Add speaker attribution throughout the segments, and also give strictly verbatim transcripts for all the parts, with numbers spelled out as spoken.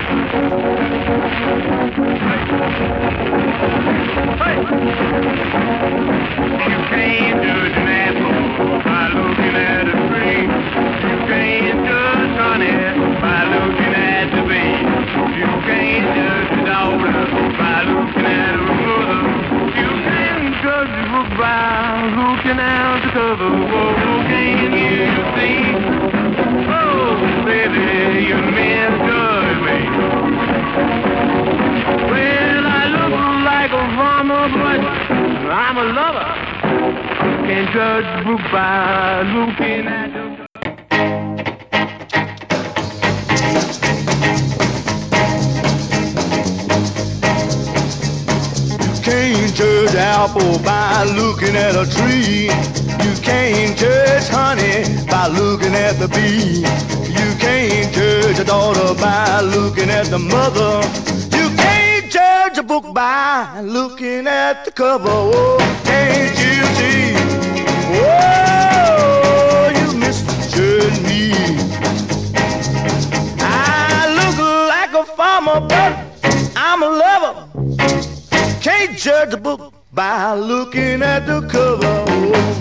Speaker 1: The mother, you can't judge a book by looking at the cover. Oh, can't you see? Oh, you misjudge me. I look like a farmer, but I'm a lover. Can't judge a book by looking at the cover. Oh.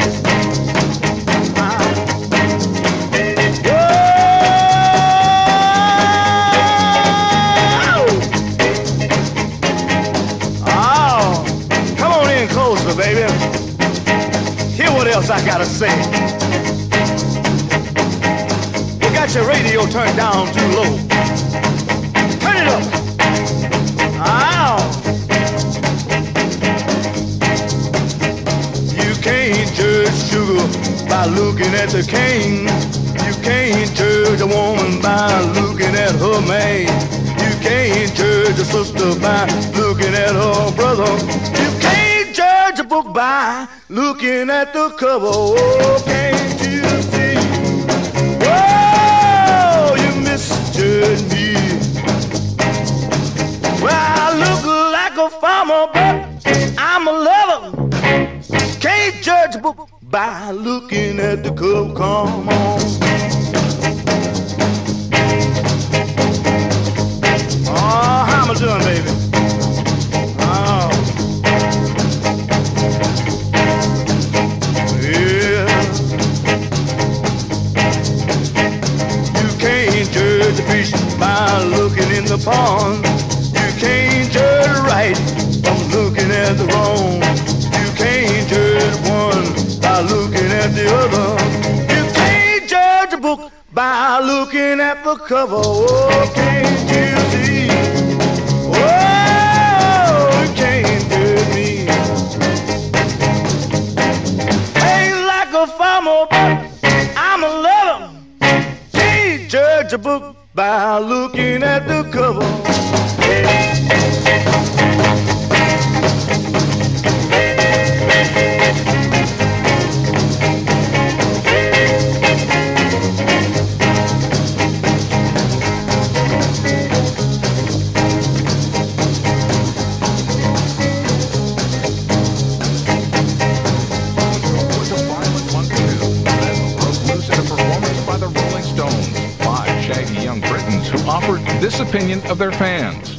Speaker 1: Baby, hear what else I gotta say. You got your radio turned down too low. Turn it up. Ow. You can't judge sugar by looking at the cane. You can't judge a woman by looking at her man. You can't judge a sister by looking at her brother. You can't judge a book by looking at the cover. Oh, can't you see? Oh, you misjudge me. Well, I look like a farmer, but I'm a lover. Can't judge a book by looking at the cover. Come on. Oh, how am I doing, baby? Oh. The fish by looking in the pond. You can't judge right from looking at the wrong. You can't judge one by looking at the other. You can't judge a book by looking at the cover. Oh, can't you see? Oh, you can't judge me. Ain't like a farmer, but I'm a lover. Can't judge a book by looking at the cover.
Speaker 2: This opinion of their fans.